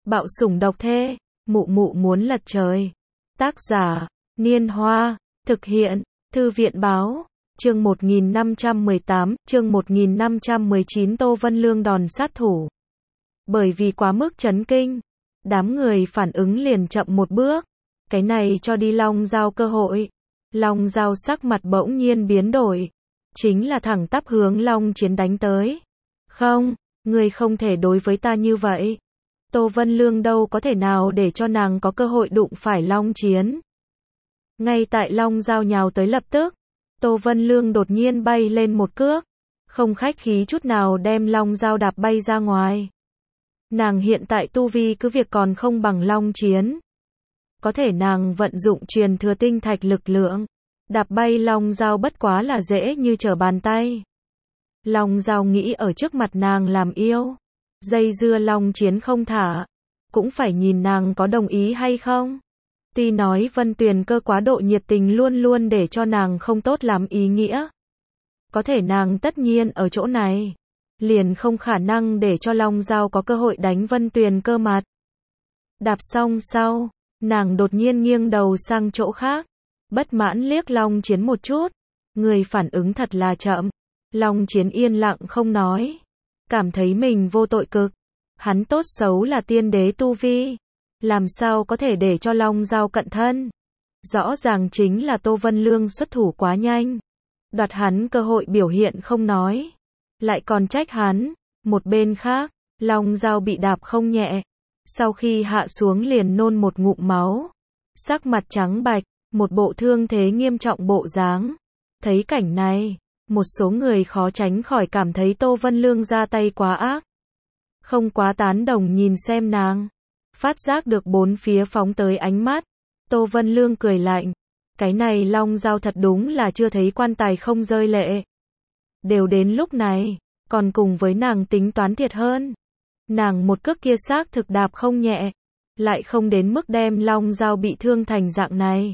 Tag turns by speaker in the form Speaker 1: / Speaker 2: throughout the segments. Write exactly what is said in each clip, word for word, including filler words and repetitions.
Speaker 1: Bạo sủng độc thê, mụ mụ muốn lật trời. Tác giả, Niên Hoa, thực hiện, Thư viện báo, chương một nghìn năm trăm mười tám, chương một nghìn năm trăm mười chín Tô Vân Lương đòn sát thủ. Bởi vì quá mức chấn kinh, đám người phản ứng liền chậm một bước, cái này cho đi Long Giao cơ hội. Long Giao sắc mặt bỗng nhiên biến đổi, chính là thẳng tắp hướng Long Chiến đánh tới. Không, ngươi không thể đối với ta như vậy. Tô Vân Lương đâu có thể nào để cho nàng có cơ hội đụng phải Long Chiến. Ngay tại Long Giao nhào tới lập tức, Tô Vân Lương đột nhiên bay lên một cước, không khách khí chút nào đem Long Giao đạp bay ra ngoài. Nàng hiện tại tu vi cứ việc còn không bằng Long Chiến, có thể nàng vận dụng truyền thừa tinh thạch lực lượng, đạp bay Long Giao bất quá là dễ như trở bàn tay. Long Giao nghĩ ở trước mặt nàng làm yêu, dây dưa Long Chiến không thả, cũng phải nhìn nàng có đồng ý hay không. Tuy nói Vân Tuyền Cơ quá độ nhiệt tình luôn luôn để cho nàng không tốt lắm ý nghĩa, có thể nàng tất nhiên ở chỗ này, liền không khả năng để cho Long Giao có cơ hội đánh Vân Tuyền Cơ mặt. Đạp xong sau, nàng đột nhiên nghiêng đầu sang chỗ khác, bất mãn liếc Long Chiến một chút, người phản ứng thật là chậm. Long Chiến yên lặng không nói, cảm thấy mình vô tội cực, hắn tốt xấu là tiên đế tu vi, làm sao có thể để cho Long Giao cận thân. Rõ ràng chính là Tô Vân Lương xuất thủ quá nhanh, đoạt hắn cơ hội biểu hiện không nói, lại còn trách hắn. Một bên khác, Long Giao bị đạp không nhẹ, sau khi hạ xuống liền nôn một ngụm máu, sắc mặt trắng bạch, một bộ thương thế nghiêm trọng bộ dáng. Thấy cảnh này, một số người khó tránh khỏi cảm thấy Tô Vân Lương ra tay quá ác, không quá tán đồng nhìn xem nàng. Phát giác được bốn phía phóng tới ánh mắt, Tô Vân Lương cười lạnh, cái này Long Giao thật đúng là chưa thấy quan tài không rơi lệ. Đều đến lúc này, còn cùng với nàng tính toán thiệt hơn. Nàng một cước kia xác thực đạp không nhẹ, lại không đến mức đem Long Giao bị thương thành dạng này.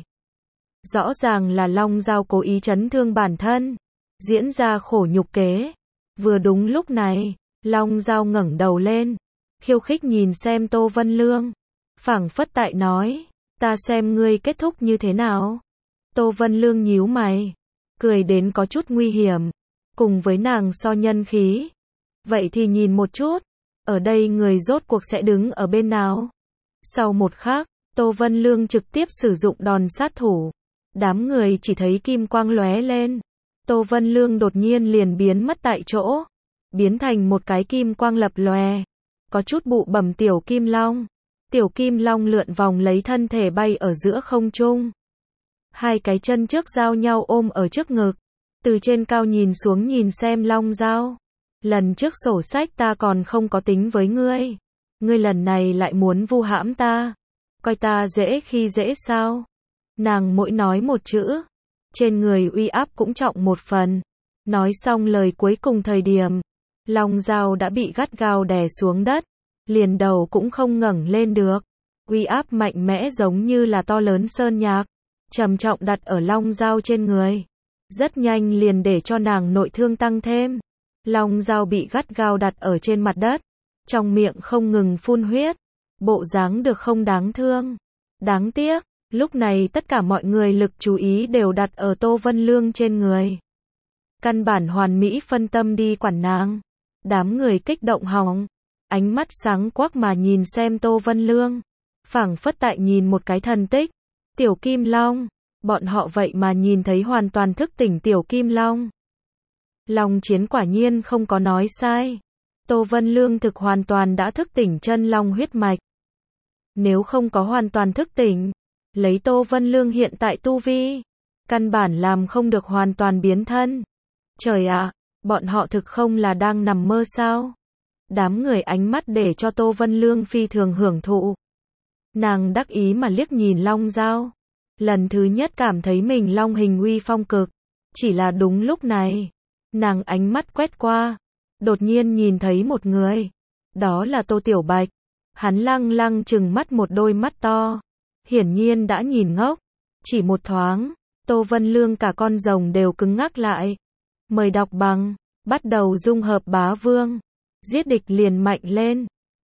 Speaker 1: Rõ ràng là Long Giao cố ý chấn thương bản thân, diễn ra khổ nhục kế. Vừa đúng lúc này, Long Giao ngẩng đầu lên, khiêu khích nhìn xem Tô Vân Lương, phảng phất tại nói, ta xem ngươi kết thúc như thế nào. Tô Vân Lương nhíu mày, cười đến có chút nguy hiểm, cùng với nàng so nhân khí. Vậy thì nhìn một chút, ở đây người rốt cuộc sẽ đứng ở bên nào. Sau một khắc, Tô Vân Lương trực tiếp sử dụng đòn sát thủ, đám người chỉ thấy kim quang lóe lên, Tô Vân Lương đột nhiên liền biến mất tại chỗ, biến thành một cái kim quang lập lòe, có chút bụ bẩm tiểu kim long. Tiểu kim long lượn vòng lấy thân thể bay ở giữa không trung, hai cái chân trước giao nhau ôm ở trước ngực, từ trên cao nhìn xuống nhìn xem Long Giao. Lần trước sổ sách ta còn không có tính với ngươi, ngươi lần này lại muốn vu hãm ta, coi ta dễ khi dễ sao. Nàng mỗi nói một chữ, trên người uy áp cũng trọng một phần. Nói xong lời cuối cùng thời điểm, Long Giao đã bị gắt gao đè xuống đất, liền đầu cũng không ngẩng lên được. Uy áp mạnh mẽ giống như là to lớn sơn nhạc, trầm trọng đặt ở Long Giao trên người, rất nhanh liền để cho nàng nội thương tăng thêm. Long Giao bị gắt gao đặt ở trên mặt đất, trong miệng không ngừng phun huyết, bộ dáng được không đáng thương. Đáng tiếc, lúc này tất cả mọi người lực chú ý đều đặt ở Tô Vân Lương trên người, căn bản hoàn mỹ phân tâm đi quản nàng. Đám người kích động hỏng, ánh mắt sáng quắc mà nhìn xem Tô Vân Lương, phảng phất tại nhìn một cái thần tích. Tiểu Kim Long, bọn họ vậy mà nhìn thấy hoàn toàn thức tỉnh Tiểu Kim Long. Long Chiến quả nhiên không có nói sai, Tô Vân Lương thực hoàn toàn đã thức tỉnh chân long huyết mạch. Nếu không có hoàn toàn thức tỉnh, lấy Tô Vân Lương hiện tại tu vi, căn bản làm không được hoàn toàn biến thân. Trời ạ, bọn họ thực không là đang nằm mơ sao? Đám người ánh mắt để cho Tô Vân Lương phi thường hưởng thụ. Nàng đắc ý mà liếc nhìn Long Giao, lần thứ nhất cảm thấy mình long hình uy phong cực. Chỉ là đúng lúc này, nàng ánh mắt quét qua, đột nhiên nhìn thấy một người, đó là Tô Tiểu Bạch. Hắn lăng lăng trừng mắt một đôi mắt to, hiển nhiên đã nhìn ngốc. Chỉ một thoáng, Tô Vân Lương cả con rồng đều cứng ngắc lại. Mời đọc bằng, bắt đầu dung hợp bá vương, giết địch liền mạnh lên.